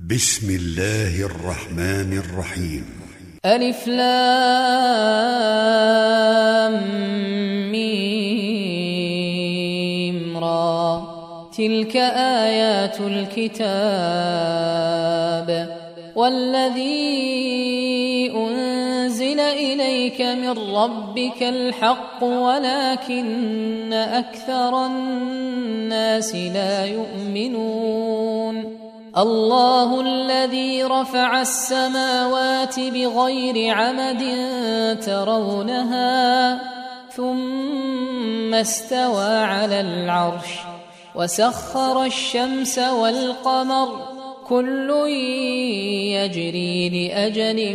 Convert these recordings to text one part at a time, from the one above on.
بسم الله الرحمن الرحيم. ألف لام ميم را، تلك آيات الكتاب والذي أنزل إليك من ربك الحق ولكن أكثر الناس لا يؤمنون. الله الذي رفع السماوات بغير عمد ترونها ثم استوى على العرش وسخر الشمس والقمر كل يجري لأجل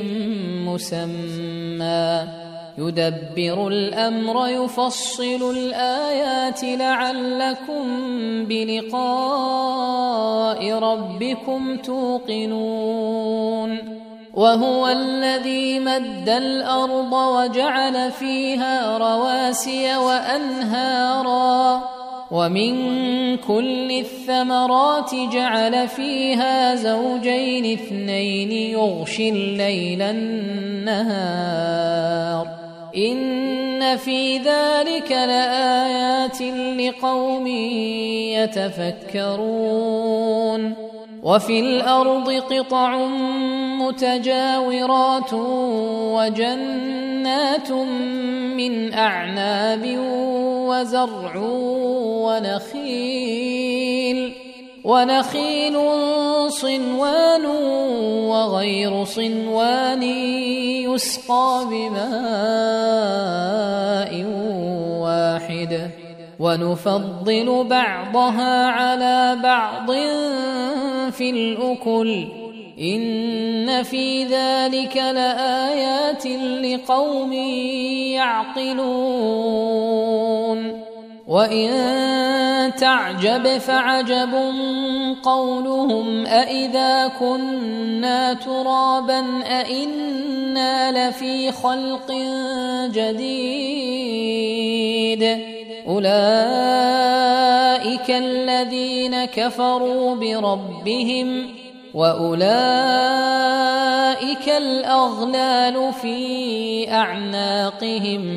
مسمى يدبر الأمر يفصل الآيات لعلكم بلقاء ربكم توقنون. وهو الذي مد الأرض وجعل فيها رواسي وأنهارا ومن كل الثمرات جعل فيها زوجين اثنين يغشي الليل النهار إن في ذلك لآيات لقوم يتفكرون. وفي الأرض قطع متجاورات وجنات من أعناب وزرع ونخيل صنوان وغير صنوان يسقى بماء واحد ونفضل بعضها على بعض في الأكل إن في ذلك لآيات لقوم يعقلون. وإن تعجب فعجب قولهم أإذا كنا ترابا أإنا لفي خلق جديد أولئك الذين كفروا بربهم وأولئك الأغلال في أعناقهم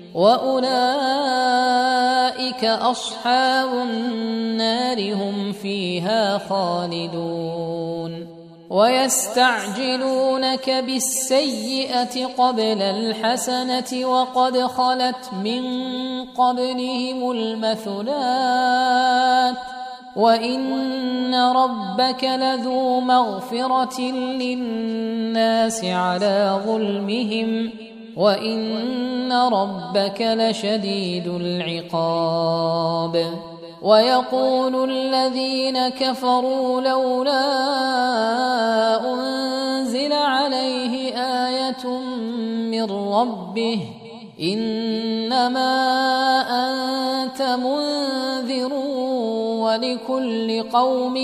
وأولئك أصحاب النار هم فيها خالدون. ويستعجلونك بالسيئة قبل الحسنة وقد خلت من قبلهم المثلات وإن ربك لذو مغفرة للناس على ظلمهم وإن ربك لشديد العقاب. ويقول الذين كفروا لولا أنزل عليه آية من ربه إنما أنت منذر ولكل قوم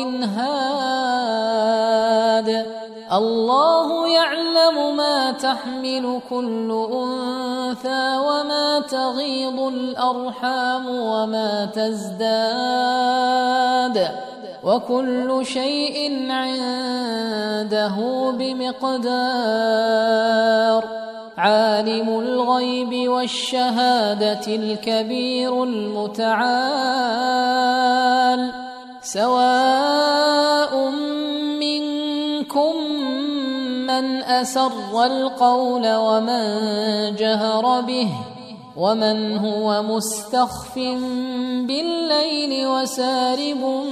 هاد الله يعلم ما تحمل كل أنثى وما تغيض الأرحام وما تزداد وكل شيء عنده بمقدار. عالم الغيب والشهادة الكبير المتعال سواء منكم من أسر القول ومن جهر به ومن هو مستخف بالليل وسارب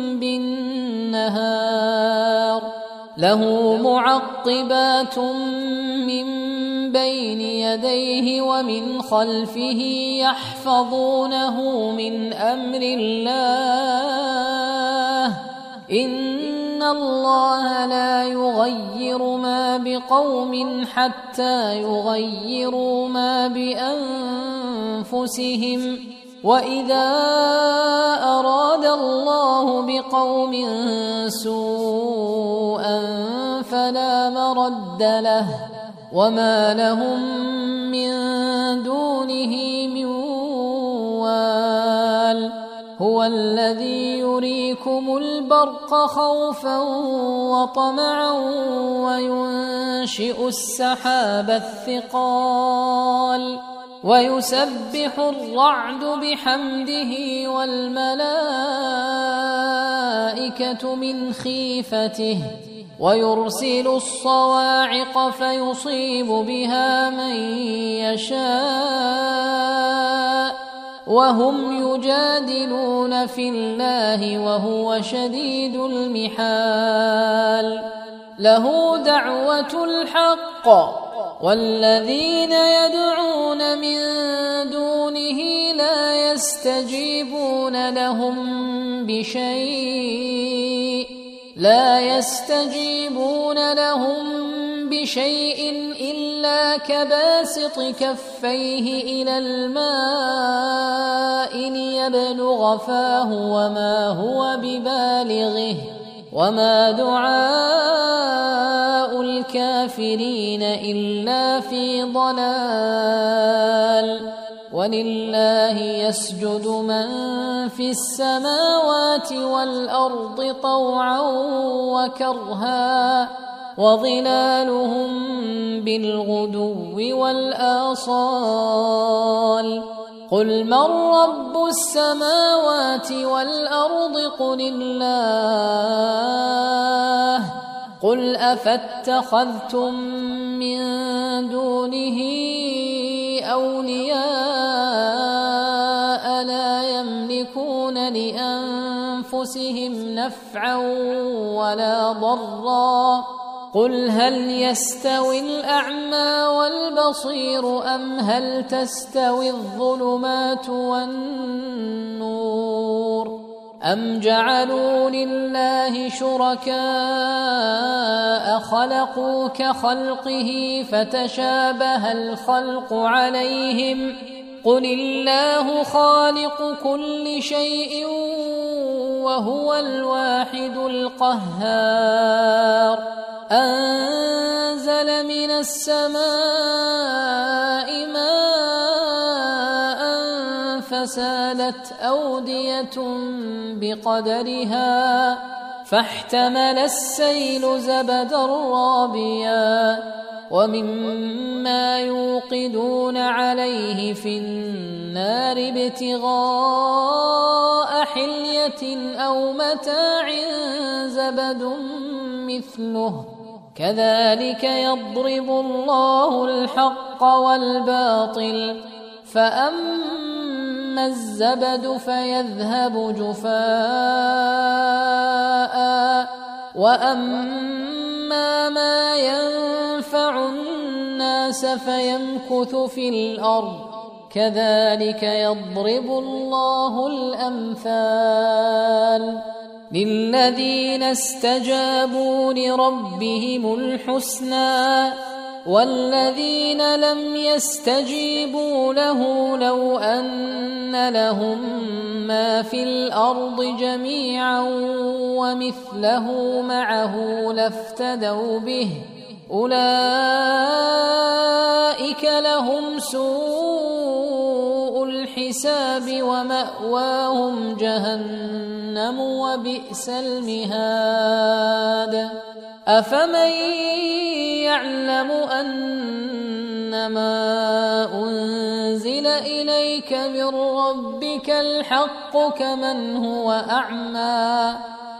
بالنهار له معقبات من بين يديه ومن خلفه يحفظونه من أمر الله إن الله لا يغير ما بقوم حتى يغيروا ما بأنفسهم وإذا أراد الله بقوم سوءا فلا مرد له وما لهم من دونه من وال هو الذي يريكم البرق خوفا وطمعا وينشئ السحاب الثقال ويسبح الرعد بحمده والملائكة من خيفته ويرسل الصواعق فيصيب بها من يشاء وهم يجادلون في الله وهو شديد المحال له دعوة الحق والذين يدعون من دونه لا يستجيبون لهم بشيء إلا كباسط كفيه إلى الماء ليبلغ فاه وما هو ببالغه وما دعاء الكافرين إلا في ضلال ولله يسجد من في السماوات والأرض طوعا وكرها وظلالهم بالغدو والآصال قل من رب السماوات والأرض قل الله قل أفاتخذتم من دونه أولياء لا يملكون لأنفسهم نفعا ولا ضرا قل هل يستوي الأعمى والبصير أم هل تستوي الظلمات والنور أم جعلوا لله شركاء خلقوا كخلقه فتشابه الخلق عليهم قل الله خالق كل شيء وهو الواحد القهار أنزل من السماء ماء فسالت أودية بقدرها فاحتمل السيل زبدا رابيا ومما يوقدون عليه في النار ابتغاء حلية أو متاع زبد مثله كذلك يضرب الله الحق والباطل فأما الزبد فيذهب جفاء وأما ما ينفع الناس فيمكث في الأرض كذلك يضرب الله الأمثال للذين استجابوا لربهم الحسنى والذين لم يستجيبوا له لو أن لهم ما في الأرض جميعا ومثله معه لافتدوا به أولئك لهم سوء الحساب ومأواهم جهنم وبئس المهاد أفمن يعلم أنما أنزل إليك من ربك الحق كمن هو أعمى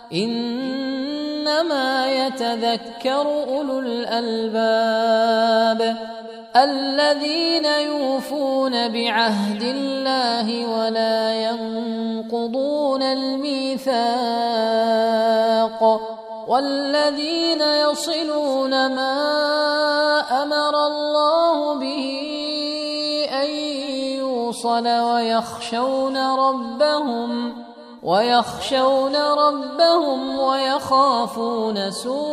إنما يتذكر أولو الألباب الذين يوفون بعهد الله ولا ينقضون الميثاق والذين يصلون ما أمر الله به أن يوصل ويخشون ربهم ويخافون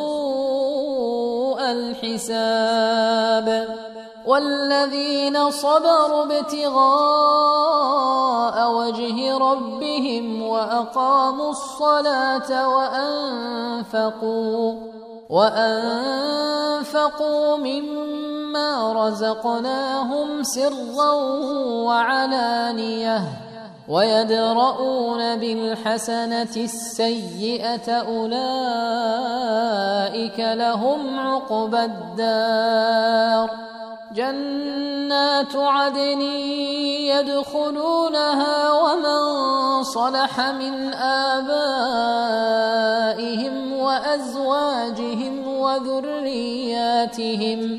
سوء الحساب والذين صبروا ابتغاء وجه ربهم وأقاموا الصلاة وأنفقوا مما رزقناهم سرا وعلانية ويدرؤون بالحسنة السيئة أولئك لهم عقبى الدار جنات عدن يدخلونها ومن صلح من آبائهم وأزواجهم وذرياتهم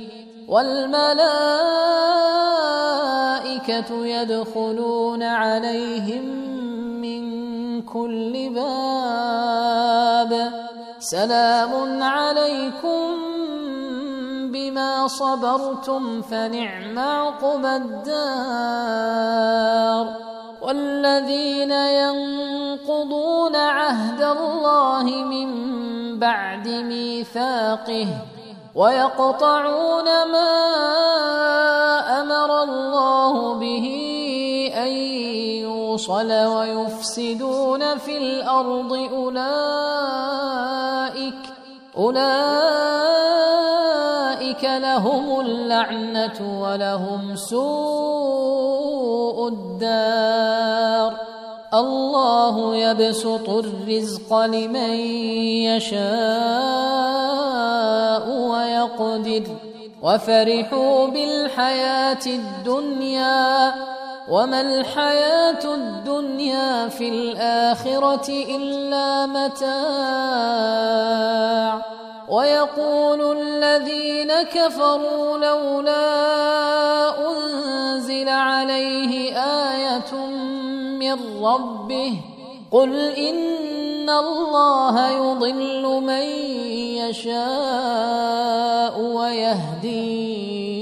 والملائكة يدخلون عليهم من كل باب سلام عليكم بما صبرتم فنعم عقبى الدار والذين ينقضون عهد الله من بعد ميثاقه ويقطعون ما أمر الله به أن يوصل ويفسدون في الأرض أولئك لهم اللعنة ولهم سوء الدار الله يبسط الرزق لمن يشاء ويقدر وفرحوا بالحياة الدنيا وما الحياة الدنيا في الآخرة إلا متاع ويقول الذين كفروا لولا أنزل عليه آية من ربه قل إن الله يضل من يشاء ويهدي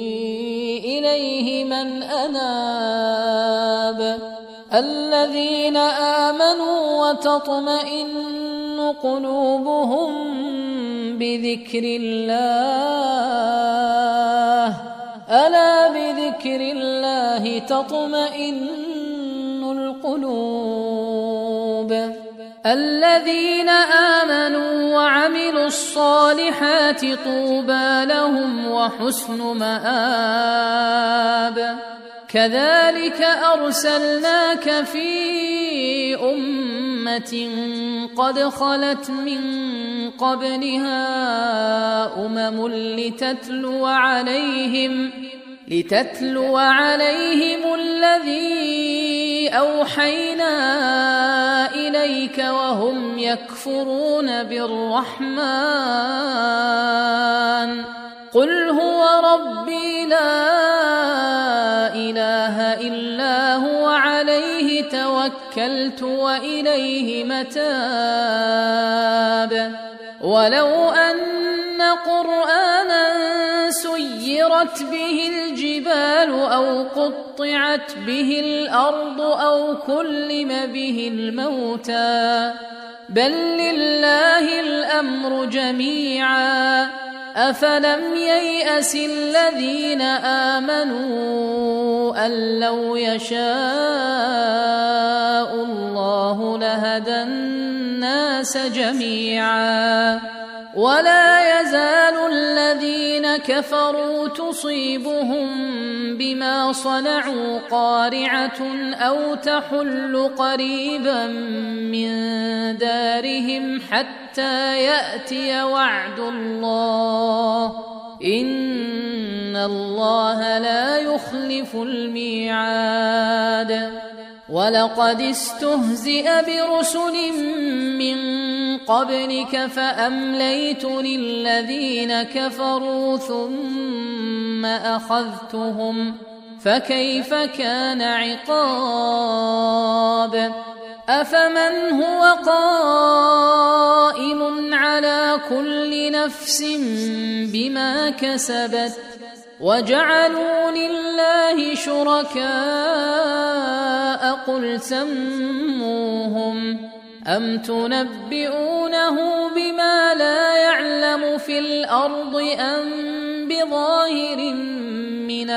إليه من أناب الذين آمنوا وتطمئن قلوبهم بذكر الله ألا بذكر الله تطمئن القلوب الذين آمنوا وعملوا الصالحات طوبى لهم وحسن مآب كذلك أرسلناك في أمة قد خلت من قبلها أمم لتتلو عليهم الذي أوحينا إليك وهم يكفرون بالرحمن قل هو ربي لا إله إلا هو عليه توكلت وإليه متاب ولو أن قرآنا سيرت به الجبال أو قطعت به الأرض أو كلم به الموتى بل لله الأمر جميعا أفلم ييأس الذين آمنوا أن لو يشاء الله لهدى الناس جميعا ولا يزال الذين كفروا تصيبهم بما صنعوا قارعة أو تحل قريبا من دارهم حتى يأتي وعد الله إن الله لا يخلف الميعاد ولقد استهزئ برسل من قبلك فأمليت للذين كفروا ثم أخذتهم فكيف كان عقاب أفمن هو قائم على كل نفس بما كسبت وجعلوا لله شركاء قل سموهم أم تنبئونه بما لا يعلم في الأرض أم بظاهر من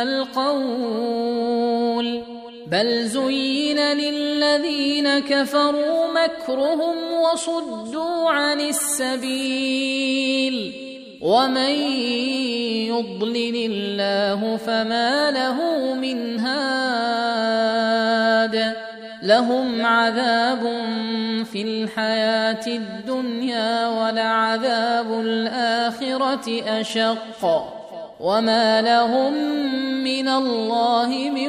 القول بل زين للذين كفروا مكرهم وصدوا عن السبيل ومن يضلل الله فما له من هاد لهم عذاب في الحياة الدنيا ولعذاب الآخرة أشق وما لهم من الله من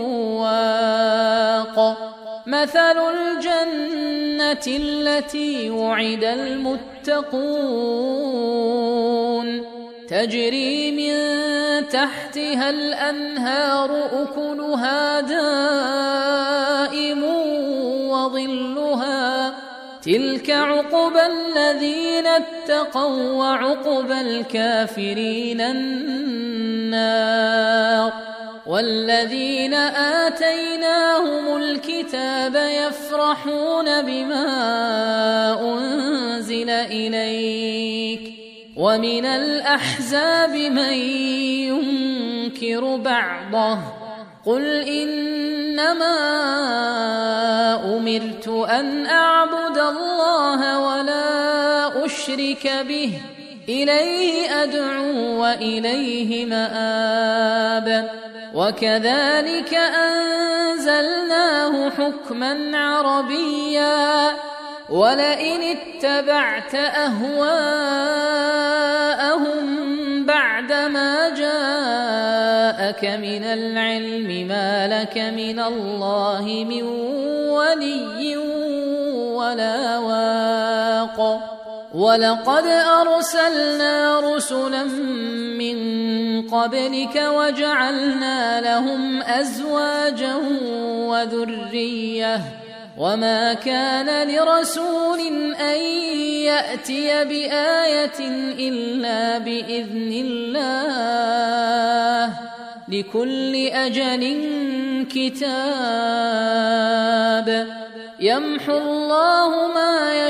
واق مثل الجنة التي وعد المتقون تجري من تحتها الأنهار أكلها دائم وظلها تلك عقبى الذين اتقوا وعقبى الكافرين النار والذين آتيناهم الكتاب يفرحون بما أنزل إليك ومن الأحزاب من ينكر بعضه قل إنما أمرت أن أعبد الله ولا أشرك به إليه أدعو وإليه مآب وكذلك أنزلناه حكما عربيا ولئن اتبعت أهواءهم بعدما جاءك من العلم ما لك من الله من ولي ولا واق ولقد أرسلنا رسلا من قبلك وجعلنا لهم أزواجا وذرية وما كان لرسول أن يأتي بآية إلا بإذن الله لكل أجل كتاب يمحو الله ما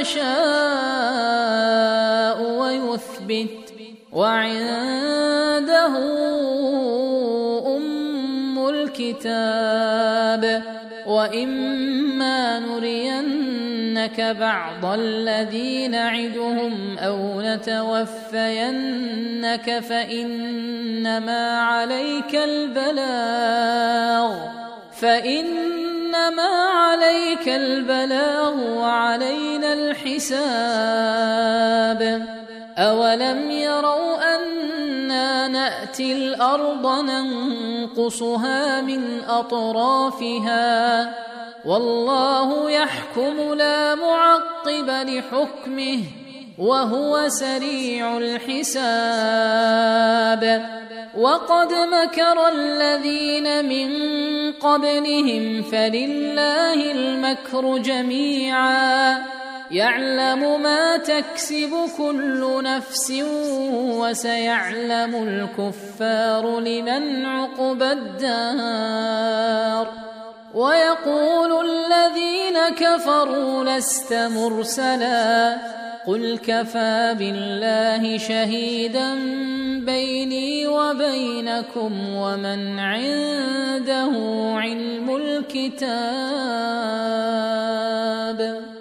يشاء ويثبت وعنده أم الكتاب وإما نرينك بعض الذي نعدهم أو نتوفينك فإنما عليك البلاغ وعلينا الحساب أولم يروا أنا نأتي الأرض ننقصها من أطرافها والله يحكم لا معقب لحكمه وهو سريع الحساب وقد مكر الذين من قبلهم فلله المكر جميعا يعلم ما تكسب كل نفس وسيعلم الكفار لمن عقبى الدار ويقول الذين كفروا لست مرسلا قل كفى بالله شهيدا بيني وبينكم ومن عنده علم الكتاب